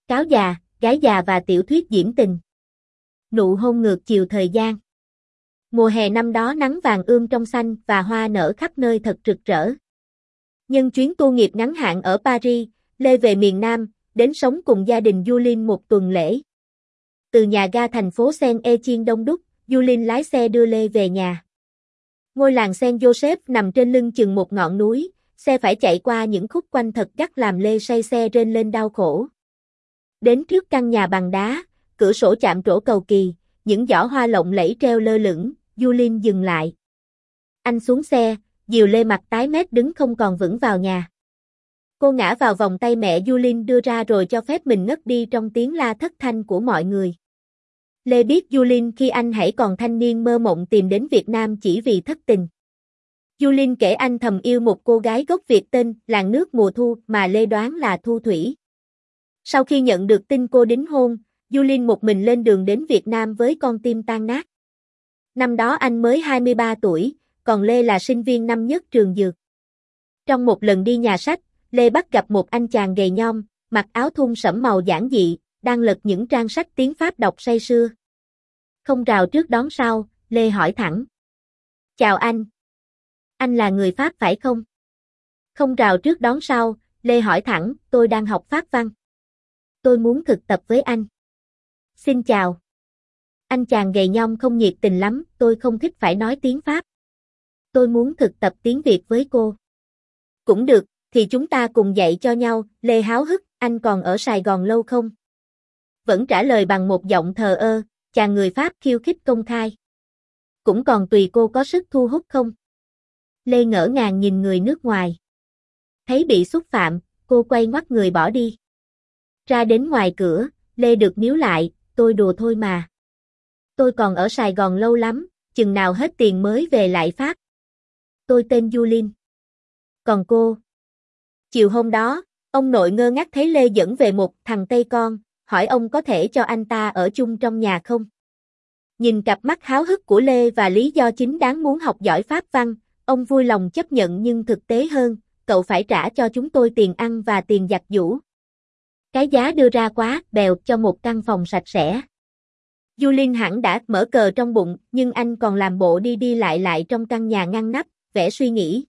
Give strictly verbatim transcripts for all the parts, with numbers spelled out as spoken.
cáo già, gái già và tiểu thuyết diễm tình. Nụ hôn ngược chiều thời gian. Mùa hè năm đó nắng vàng ươm trong xanh và hoa nở khắp nơi thật rực rỡ. Nhân chuyến tu nghiệp ngắn hạn ở Paris, Lê về miền Nam, đến sống cùng gia đình Yulin một tuần lễ. Từ nhà ga thành phố Saint-Étienne đông đúc, Yulin lái xe đưa Lê về nhà. Ngôi làng Saint-Joseph nằm trên lưng chừng một ngọn núi, xe phải chạy qua những khúc quanh thật gắt làm Lê say xe rên lên đau khổ. Đến trước căn nhà bằng đá, cửa sổ chạm trổ cầu kỳ, những giỏ hoa lộng lẫy treo lơ lửng, Yulin dừng lại. Anh xuống xe, dìu Lê mặt tái mét đứng không còn vững vào nhà. Cô ngã vào vòng tay mẹ Yulin đưa ra rồi cho phép mình ngất đi trong tiếng la thất thanh của mọi người. Lê biết Yulin khi anh hãy còn thanh niên mơ mộng tìm đến Việt Nam chỉ vì thất tình. Yulin kể anh thầm yêu một cô gái gốc Việt tên Làng Nước Mùa Thu mà Lê đoán là Thu Thủy. Sau khi nhận được tin cô đính hôn, Yulin một mình lên đường đến Việt Nam với con tim tan nát. Năm đó anh mới hai mươi ba tuổi, còn Lê là sinh viên năm nhất trường dược. Trong một lần đi nhà sách, Lê bắt gặp một anh chàng gầy nhom, mặc áo thun sẫm màu giản dị, đang lật những trang sách tiếng Pháp đọc say sưa. Không rào trước đón sau, Lê hỏi thẳng. Chào anh. Anh là người Pháp phải không? Không rào trước đón sau, Lê hỏi thẳng, tôi đang học Pháp văn. Tôi muốn thực tập với anh. Xin chào. Anh chàng gầy nhom không nhiệt tình lắm, tôi không thích phải nói tiếng Pháp. Tôi muốn thực tập tiếng Việt với cô. Cũng được, thì chúng ta cùng dạy cho nhau, Lê háo hức, anh còn ở Sài Gòn lâu không? Vẫn trả lời bằng một giọng thờ ơ, chàng người Pháp khiêu khích công khai. Cũng còn tùy cô có sức thu hút không? Lê ngỡ ngàng nhìn người nước ngoài. Thấy bị xúc phạm, cô quay ngoắt người bỏ đi. Ra đến ngoài cửa, Lê được níu lại, tôi đùa thôi mà. Tôi còn ở Sài Gòn lâu lắm, chừng nào hết tiền mới về lại Pháp. Tôi tên Yulin. Còn cô? Chiều hôm đó, ông nội ngơ ngác thấy Lê dẫn về một thằng Tây con, hỏi ông có thể cho anh ta ở chung trong nhà không? Nhìn cặp mắt háo hức của Lê và lý do chính đáng muốn học giỏi Pháp văn, ông vui lòng chấp nhận nhưng thực tế hơn, cậu phải trả cho chúng tôi tiền ăn và tiền giặt giũ. Cái giá đưa ra quá bèo cho một căn phòng sạch sẽ. Yulin hẳn đã mở cờ trong bụng, nhưng anh còn làm bộ đi đi lại lại trong căn nhà ngăn nắp, vẻ suy nghĩ.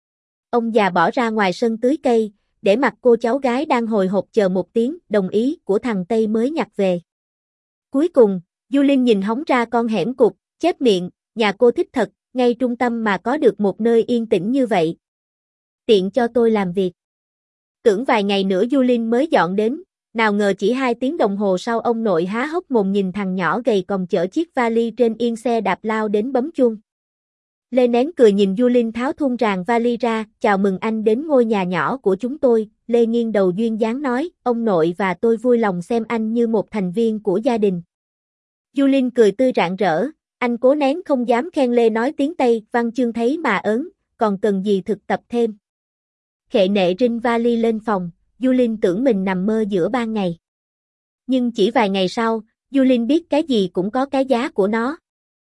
Ông già bỏ ra ngoài sân tưới cây, để mặc cô cháu gái đang hồi hộp chờ một tiếng đồng ý của thằng Tây mới nhặt về. Cuối cùng, Yulin nhìn hóng ra con hẻm cụt, chép miệng, nhà cô thích thật, ngay trung tâm mà có được một nơi yên tĩnh như vậy. Tiện cho tôi làm việc. Tưởng vài ngày nữa Yulin mới dọn đến, nào ngờ chỉ hai tiếng đồng hồ sau ông nội há hốc mồm nhìn thằng nhỏ gầy còm chở chiếc vali trên yên xe đạp lao đến bấm chuông. Lê nén cười nhìn Yulin tháo thun ràng vali ra, chào mừng anh đến ngôi nhà nhỏ của chúng tôi. Lê nghiêng đầu duyên dáng nói, ông nội và tôi vui lòng xem anh như một thành viên của gia đình. Yulin cười tươi rạng rỡ, anh cố nén không dám khen Lê nói tiếng Tây, văn chương thấy mà ớn, còn cần gì thực tập thêm. Khệ nệ rinh vali lên phòng, Yulin tưởng mình nằm mơ giữa ban ngày. Nhưng chỉ vài ngày sau, Yulin biết cái gì cũng có cái giá của nó.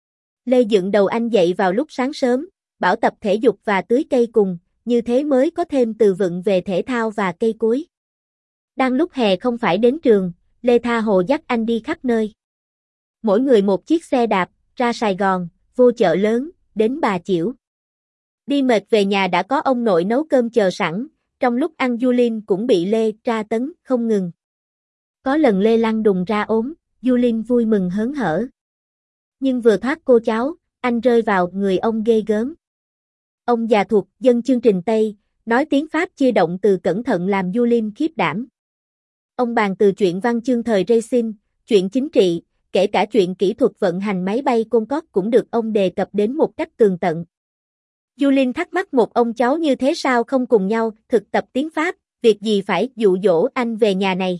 Lê dựng đầu anh dậy vào lúc sáng sớm, bảo tập thể dục và tưới cây cùng, như thế mới có thêm từ vựng về thể thao và cây cối. Đang lúc hè không phải đến trường, Lê tha hồ dắt anh đi khắp nơi. Mỗi người một chiếc xe đạp, ra Sài Gòn, vô chợ lớn, đến Bà Chiểu. Đi mệt về nhà đã có ông nội nấu cơm chờ sẵn, trong lúc ăn Yulin cũng bị Lê tra tấn không ngừng. Có lần Lê lăn đùng ra ốm, Yulin vui mừng hớn hở. Nhưng vừa thoát cô cháu, anh rơi vào người ông ghê gớm. Ông già thuộc dân chương trình Tây, nói tiếng Pháp chia động từ cẩn thận làm Yulin khiếp đảm. Ông bàn từ chuyện văn chương thời racing, chuyện chính trị, kể cả chuyện kỹ thuật vận hành máy bay Concorde cũng được ông đề cập đến một cách tường tận. Yulin thắc mắc một ông cháu như thế sao không cùng nhau thực tập tiếng Pháp, việc gì phải dụ dỗ anh về nhà này.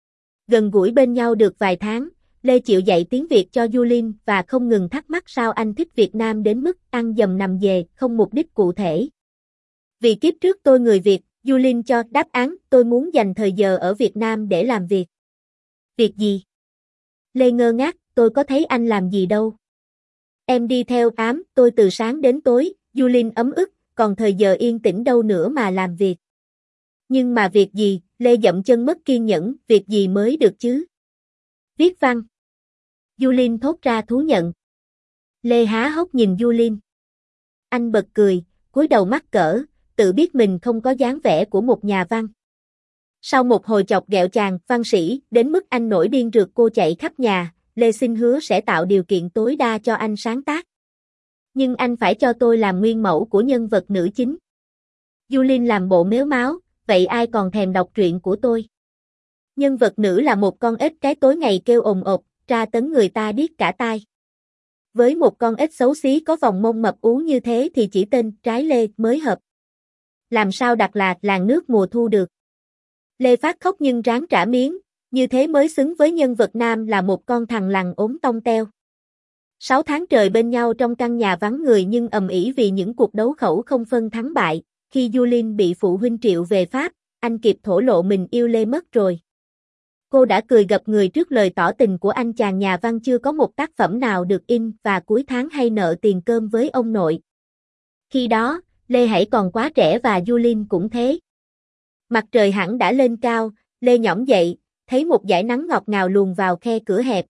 Gần gũi bên nhau được vài tháng, Lê chịu dạy tiếng Việt cho Yulin và không ngừng thắc mắc sao anh thích Việt Nam đến mức ăn dầm nằm về, không mục đích cụ thể. Vì kiếp trước tôi người Việt, Yulin cho đáp án, tôi muốn dành thời giờ ở Việt Nam để làm việc. Việc gì? Lê ngơ ngác, tôi có thấy anh làm gì đâu. Em đi theo ám, tôi từ sáng đến tối, Yulin ấm ức, còn thời giờ yên tĩnh đâu nữa mà làm việc. Nhưng mà việc gì, Lê dậm chân mất kiên nhẫn, việc gì mới được chứ? Viết văn. Du Linh thốt ra thú nhận. Lê há hốc nhìn Du Linh. Anh bật cười, cúi đầu mắc cỡ, tự biết mình không có dáng vẻ của một nhà văn. Sau một hồi chọc ghẹo chàng văn sĩ, đến mức anh nổi điên rượt cô chạy khắp nhà, Lê xin hứa sẽ tạo điều kiện tối đa cho anh sáng tác. Nhưng anh phải cho tôi làm nguyên mẫu của nhân vật nữ chính. Du Linh làm bộ mếu máo, vậy ai còn thèm đọc truyện của tôi? Nhân vật nữ là một con ếch cái tối ngày kêu ồn ộp, tra tấn người ta điếc cả tai. Với một con ếch xấu xí có vòng mông mập ú như thế thì chỉ tên Trái Lê mới hợp. Làm sao đặt là làng nước mùa thu được? Lê phát khóc nhưng ráng trả miếng, như thế mới xứng với nhân vật nam là một con thằn lằn ốm tông teo. Sáu tháng trời bên nhau trong căn nhà vắng người nhưng ầm ĩ vì những cuộc đấu khẩu không phân thắng bại, khi Du Linh bị phụ huynh triệu về Pháp, anh kịp thổ lộ mình yêu Lê mất rồi. Cô đã cười gập người trước lời tỏ tình của anh chàng nhà văn chưa có một tác phẩm nào được in và cuối tháng hay nợ tiền cơm với ông nội. Khi đó, Lê hãy còn quá trẻ và Du Linh cũng thế. Mặt trời hẳn đã lên cao, Lê nhõm dậy, thấy một dải nắng ngọt ngào luồn vào khe cửa hẹp.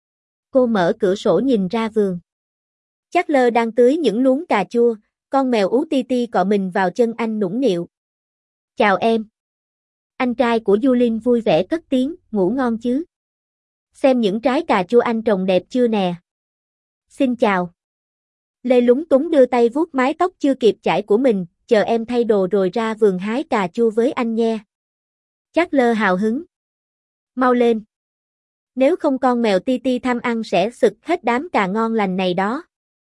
Cô mở cửa sổ nhìn ra vườn. Chắc Lơ đang tưới những luống cà chua, con mèo ú ti ti cọ mình vào chân anh nũng nịu. Chào em. Anh trai của Du Linh vui vẻ cất tiếng, ngủ ngon chứ? Xem những trái cà chua anh trồng đẹp chưa nè. Xin chào. Lê lúng túng đưa tay vuốt mái tóc chưa kịp chải của mình, chờ em thay đồ rồi ra vườn hái cà chua với anh nha. Chắc Lơ hào hứng. Mau lên. Nếu không con mèo ti ti tham ăn sẽ sực hết đám cà ngon lành này đó.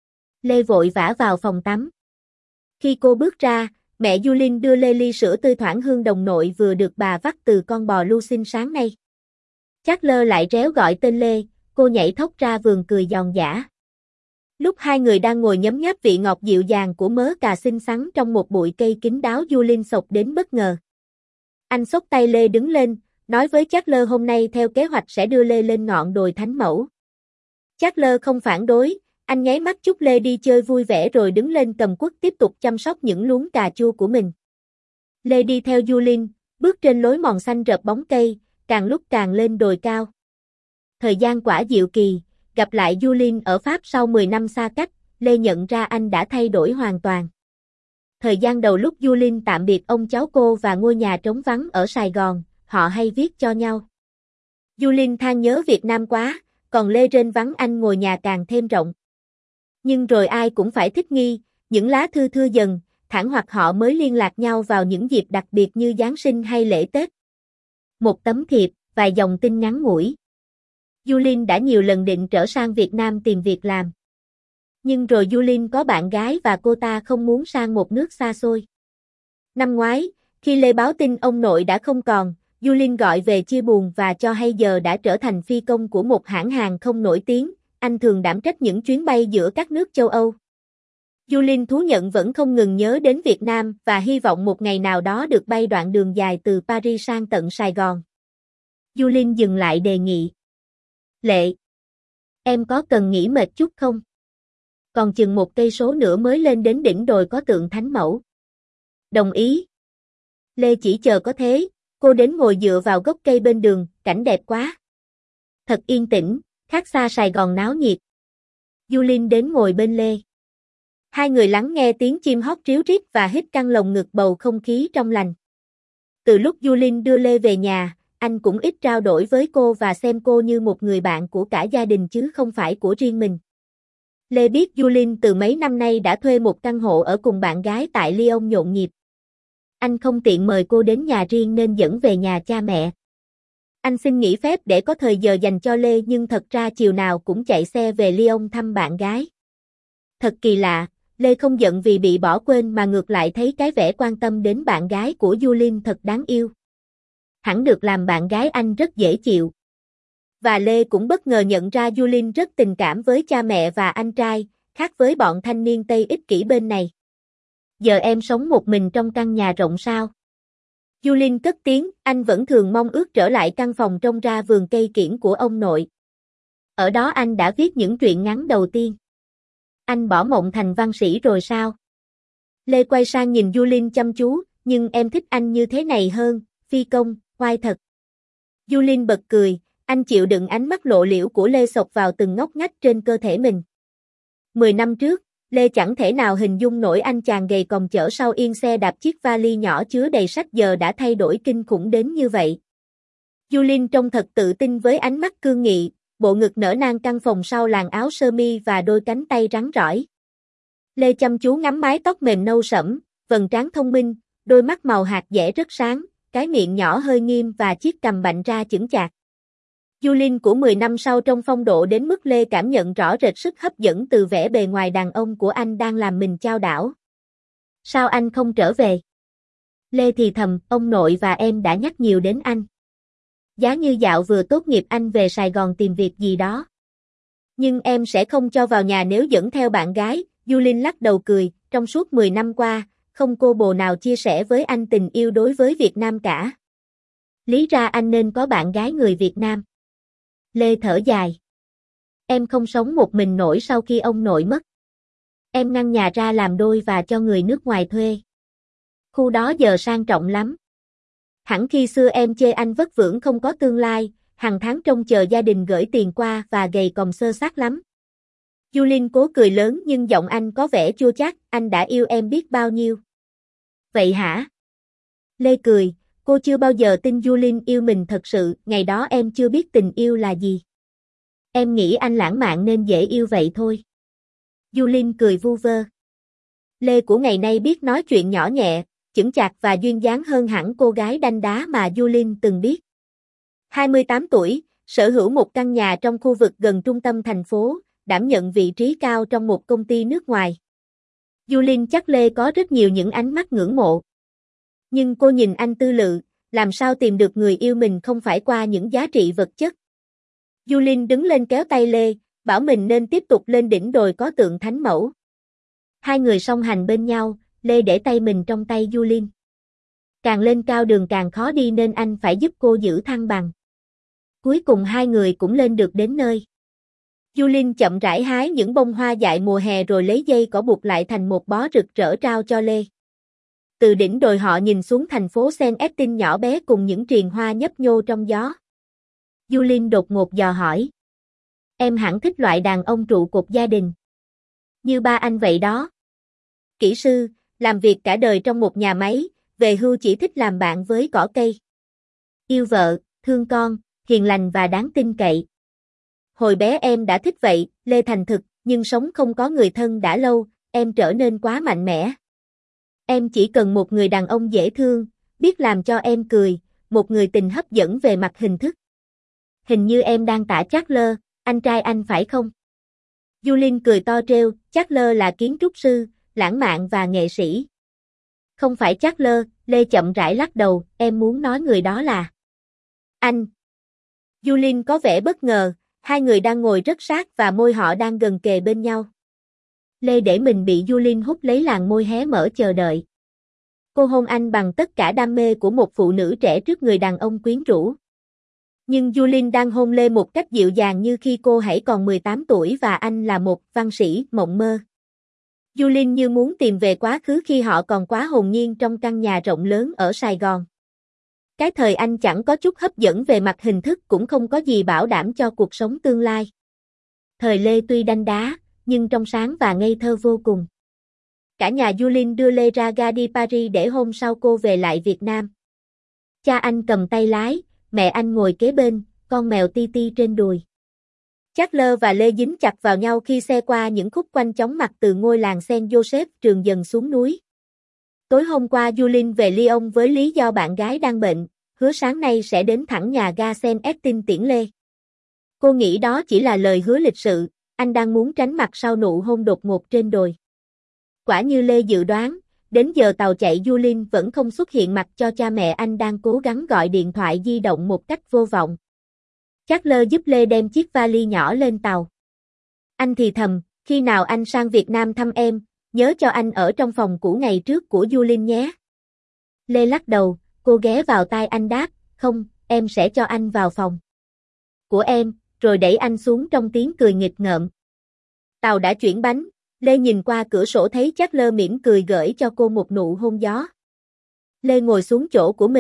Lê vội vã vào phòng tắm. Khi cô bước ra, mẹ Du Linh đưa Lê ly sữa tươi thoảng hương đồng nội vừa được bà vắt từ con bò lưu sinh sáng nay. Chắc Lơ lại réo gọi tên Lê, cô nhảy thốc ra vườn cười giòn giã. Lúc hai người đang ngồi nhấm nháp vị ngọt dịu dàng của mớ cà xinh xắn trong một bụi cây kín đáo, Du Linh xộc đến bất ngờ. Anh xốc tay Lê đứng lên, nói với Chắc Lơ hôm nay theo kế hoạch sẽ đưa Lê lên ngọn đồi Thánh Mẫu. Chắc Lơ không phản đối, anh nháy mắt chúc Lê đi chơi vui vẻ rồi đứng lên cầm cuốc tiếp tục chăm sóc những luống cà chua của mình. Lê đi theo Du Linh, bước trên lối mòn xanh rợp bóng cây, càng lúc càng lên đồi cao. Thời gian quả diệu kỳ, gặp lại Du Linh ở Pháp sau mười năm xa cách, Lê nhận ra anh đã thay đổi hoàn toàn. Thời gian đầu lúc Du Linh tạm biệt ông cháu cô và ngôi nhà trống vắng ở Sài Gòn, họ hay viết cho nhau. Du Linh than nhớ Việt Nam quá, còn Lê rên vắng anh ngồi nhà càng thêm rộng. Nhưng rồi ai cũng phải thích nghi, những lá thư thưa dần, thẳng hoặc họ mới liên lạc nhau vào những dịp đặc biệt như Giáng sinh hay lễ Tết. Một tấm thiệp, vài dòng tin ngắn ngủi. Du Linh đã nhiều lần định trở sang Việt Nam tìm việc làm. Nhưng rồi Du Linh có bạn gái và cô ta không muốn sang một nước xa xôi. Năm ngoái, khi Lê báo tin ông nội đã không còn, Du Linh gọi về chia buồn và cho hay giờ đã trở thành phi công của một hãng hàng không nổi tiếng, anh thường đảm trách những chuyến bay giữa các nước châu Âu. Du Linh thú nhận vẫn không ngừng nhớ đến Việt Nam và hy vọng một ngày nào đó được bay đoạn đường dài từ Paris sang tận Sài Gòn. Du Linh dừng lại đề nghị. Lệ, em có cần nghỉ mệt chút không? Còn chừng một cây số nữa mới lên đến đỉnh đồi có tượng Thánh Mẫu. Đồng ý. Lê chỉ chờ có thế, cô đến ngồi dựa vào gốc cây bên đường, cảnh đẹp quá. Thật yên tĩnh, khác xa Sài Gòn náo nhiệt. Du Linh đến ngồi bên Lê. Hai người lắng nghe tiếng chim hót ríu rít và hít căng lồng ngực bầu không khí trong lành. Từ lúc Du Linh đưa Lê về nhà, anh cũng ít trao đổi với cô và xem cô như một người bạn của cả gia đình chứ không phải của riêng mình. Lê biết Du Linh từ mấy năm nay đã thuê một căn hộ ở cùng bạn gái tại Lyon nhộn nhịp. Anh không tiện mời cô đến nhà riêng nên dẫn về nhà cha mẹ. Anh xin nghỉ phép để có thời giờ dành cho Lê nhưng thật ra chiều nào cũng chạy xe về Lyon thăm bạn gái. Thật kỳ lạ, Lê không giận vì bị bỏ quên mà ngược lại thấy cái vẻ quan tâm đến bạn gái của Du Linh thật đáng yêu. Hẳn được làm bạn gái anh rất dễ chịu. Và Lê cũng bất ngờ nhận ra Du Linh rất tình cảm với cha mẹ và anh trai, khác với bọn thanh niên Tây ích kỷ bên này. Giờ em sống một mình trong căn nhà rộng sao? Du Linh cất tiếng, anh vẫn thường mong ước trở lại căn phòng trông ra vườn cây kiểng của ông nội. Ở đó anh đã viết những truyện ngắn đầu tiên. Anh bỏ mộng thành văn sĩ rồi sao? Lê quay sang nhìn Du Linh chăm chú, nhưng em thích anh như thế này hơn, phi công, oai thật. Du Linh bật cười, anh chịu đựng ánh mắt lộ liễu của Lê xộc vào từng ngóc ngách trên cơ thể mình. Mười năm trước, Lê chẳng thể nào hình dung nổi anh chàng gầy còm chở sau yên xe đạp chiếc vali nhỏ chứa đầy sách giờ đã thay đổi kinh khủng đến như vậy. Du Linh trông thật tự tin với ánh mắt cương nghị, bộ ngực nở nang căng phồng sau làn áo sơ mi và đôi cánh tay rắn rỏi. Lê chăm chú ngắm mái tóc mềm nâu sẫm, vầng trán thông minh, đôi mắt màu hạt dẻ rất sáng, cái miệng nhỏ hơi nghiêm và chiếc cằm bạnh ra chững chạc. Du Linh của mười năm sau trong phong độ đến mức Lê cảm nhận rõ rệt sức hấp dẫn từ vẻ bề ngoài đàn ông của anh đang làm mình chao đảo. Sao anh không trở về? Lê thì thầm, ông nội và em đã nhắc nhiều đến anh. Giá như dạo vừa tốt nghiệp anh về Sài Gòn tìm việc gì đó. Nhưng em sẽ không cho vào nhà nếu dẫn theo bạn gái. Du Linh lắc đầu cười, trong suốt mười năm qua, không cô bồ nào chia sẻ với anh tình yêu đối với Việt Nam cả. Lý ra anh nên có bạn gái người Việt Nam. Lê thở dài. Em không sống một mình nổi sau khi ông nội mất. Em ngăn nhà ra làm đôi và cho người nước ngoài thuê. Khu đó giờ sang trọng lắm. Hẳn khi xưa em chê anh vất vưởng không có tương lai, hàng tháng trông chờ gia đình gửi tiền qua và gầy còm xơ xác lắm. Du Linh cố cười lớn nhưng giọng anh có vẻ chua chát, anh đã yêu em biết bao nhiêu. Vậy hả? Lê cười, cô chưa bao giờ tin Du Linh yêu mình thật sự, ngày đó em chưa biết tình yêu là gì. Em nghĩ anh lãng mạn nên dễ yêu vậy thôi. Du Linh cười vu vơ. Lê của ngày nay biết nói chuyện nhỏ nhẹ, chững chạc và duyên dáng hơn hẳn cô gái đanh đá mà Du Linh từng biết. hai mươi tám tuổi, sở hữu một căn nhà trong khu vực gần trung tâm thành phố, đảm nhận vị trí cao trong một công ty nước ngoài. Du Linh chắc Lê có rất nhiều những ánh mắt ngưỡng mộ. Nhưng cô nhìn anh tư lự, làm sao tìm được người yêu mình không phải qua những giá trị vật chất. Du Linh đứng lên kéo tay Lê, bảo mình nên tiếp tục lên đỉnh đồi có tượng thánh mẫu. Hai người song hành bên nhau, Lê để tay mình trong tay Du Linh. Càng lên cao đường càng khó đi nên anh phải giúp cô giữ thăng bằng. Cuối cùng hai người cũng lên được đến nơi. Du Linh chậm rãi hái những bông hoa dại mùa hè rồi lấy dây cỏ buộc lại thành một bó rực rỡ trao cho Lê. Từ đỉnh đồi họ nhìn xuống thành phố Saint Etienne nhỏ bé cùng những triền hoa nhấp nhô trong gió. Du Linh đột ngột dò hỏi. Em hẳn thích loại đàn ông trụ cột gia đình. Như ba anh vậy đó. Kỹ sư, làm việc cả đời trong một nhà máy, về hưu chỉ thích làm bạn với cỏ cây. Yêu vợ, thương con, hiền lành và đáng tin cậy. Hồi bé em đã thích vậy, Lê thành thực, nhưng sống không có người thân đã lâu, em trở nên quá mạnh mẽ. Em chỉ cần một người đàn ông dễ thương, biết làm cho em cười, một người tình hấp dẫn về mặt hình thức. Hình như em đang tả Chandler, anh trai anh phải không? Du Linh cười to trêu, Chandler là kiến trúc sư, lãng mạn và nghệ sĩ. Không phải Chandler, Lê chậm rãi lắc đầu, em muốn nói người đó là anh. Du Linh có vẻ bất ngờ, hai người đang ngồi rất sát và môi họ đang gần kề bên nhau. Lê để mình bị Du Linh hút lấy làn môi hé mở chờ đợi. Cô hôn anh bằng tất cả đam mê của một phụ nữ trẻ trước người đàn ông quyến rũ. Nhưng Du Linh đang hôn Lê một cách dịu dàng như khi cô hãy còn mười tám tuổi và anh là một văn sĩ mộng mơ. Du Linh như muốn tìm về quá khứ khi họ còn quá hồn nhiên trong căn nhà rộng lớn ở Sài Gòn. Cái thời anh chẳng có chút hấp dẫn về mặt hình thức cũng không có gì bảo đảm cho cuộc sống tương lai. Thời Lê tuy đanh đá, nhưng trong sáng và ngây thơ vô cùng. Cả nhà Du Linh đưa Lê ra ga đi Paris để hôm sau cô về lại Việt Nam. Cha anh cầm tay lái, mẹ anh ngồi kế bên, con mèo Ti Ti trên đùi. Chandler và Lê dính chặt vào nhau khi xe qua những khúc quanh chóng mặt từ ngôi làng Saint Joseph trường dần xuống núi. Tối hôm qua Du Linh về Lyon với lý do bạn gái đang bệnh, hứa sáng nay sẽ đến thẳng nhà ga Saint Etienne tiễn Lê. Cô nghĩ đó chỉ là lời hứa lịch sự, anh đang muốn tránh mặt sau nụ hôn đột ngột trên đồi. Quả như Lê dự đoán, đến giờ tàu chạy Du Linh vẫn không xuất hiện mặt cho cha mẹ anh đang cố gắng gọi điện thoại di động một cách vô vọng. Chandler giúp Lê đem chiếc vali nhỏ lên tàu. Anh thì thầm, khi nào anh sang Việt Nam thăm em, nhớ cho anh ở trong phòng cũ ngày trước của Du Linh nhé. Lê lắc đầu, cô ghé vào tai anh đáp, không, em sẽ cho anh vào phòng của em, rồi đẩy anh xuống trong tiếng cười nghịch ngợm. Tàu đã chuyển bánh, Lê nhìn qua cửa sổ thấy Chandler mỉm cười gửi cho cô một nụ hôn gió. Lê ngồi xuống chỗ của mình,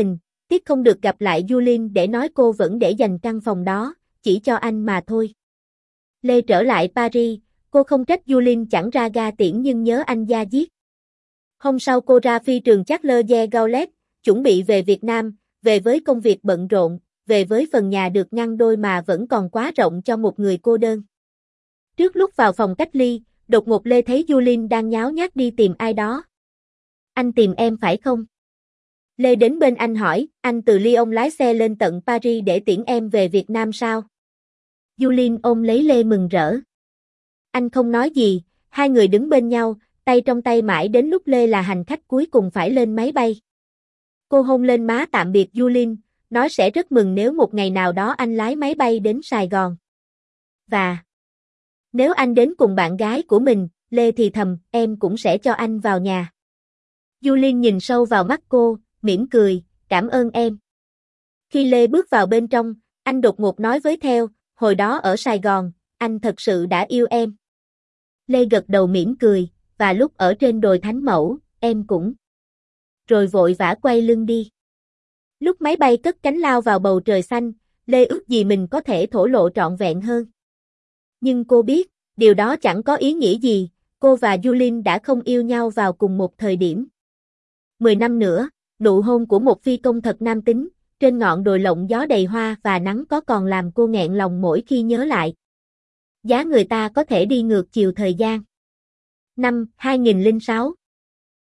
Tiếc không được gặp lại Yulin để nói cô vẫn để dành căn phòng đó, chỉ cho anh mà thôi. Lê trở lại Paris, cô không trách Yulin chẳng ra ga tiễn nhưng nhớ anh da diết. Hôm sau cô ra phi trường Charles de Gaulle, chuẩn bị về Việt Nam, về với công việc bận rộn, về với phần nhà được ngăn đôi mà vẫn còn quá rộng cho một người cô đơn. Trước lúc vào phòng cách ly, đột ngột Lê thấy Yulin đang nháo nhác đi tìm ai đó. Anh tìm em phải không? Lê đến bên anh hỏi, anh từ Lyon lái xe lên tận Paris để tiễn em về Việt Nam sao? Yulin ôm lấy Lê mừng rỡ. Anh không nói gì, hai người đứng bên nhau, tay trong tay mãi đến lúc Lê là hành khách cuối cùng phải lên máy bay. Cô hôn lên má tạm biệt Yulin, nói sẽ rất mừng nếu một ngày nào đó anh lái máy bay đến Sài Gòn. Và nếu anh đến cùng bạn gái của mình, Lê thì thầm, em cũng sẽ cho anh vào nhà. Yulin nhìn sâu vào mắt cô, mỉm cười, cảm ơn em. Khi Lê bước vào bên trong, anh đột ngột nói với Theo, hồi đó ở Sài Gòn, anh thật sự đã yêu em. Lê gật đầu mỉm cười, và lúc ở trên đồi Thánh Mẫu, em cũng. Rồi vội vã quay lưng đi. Lúc máy bay cất cánh lao vào bầu trời xanh, Lê ước gì mình có thể thổ lộ trọn vẹn hơn. Nhưng cô biết, điều đó chẳng có ý nghĩa gì, cô và Yulin đã không yêu nhau vào cùng một thời điểm. Mười năm nữa, nụ hôn của một phi công thật nam tính, trên ngọn đồi lộng gió đầy hoa và nắng có còn làm cô nghẹn lòng mỗi khi nhớ lại. Giá người ta có thể đi ngược chiều thời gian. Năm hai nghìn lẻ sáu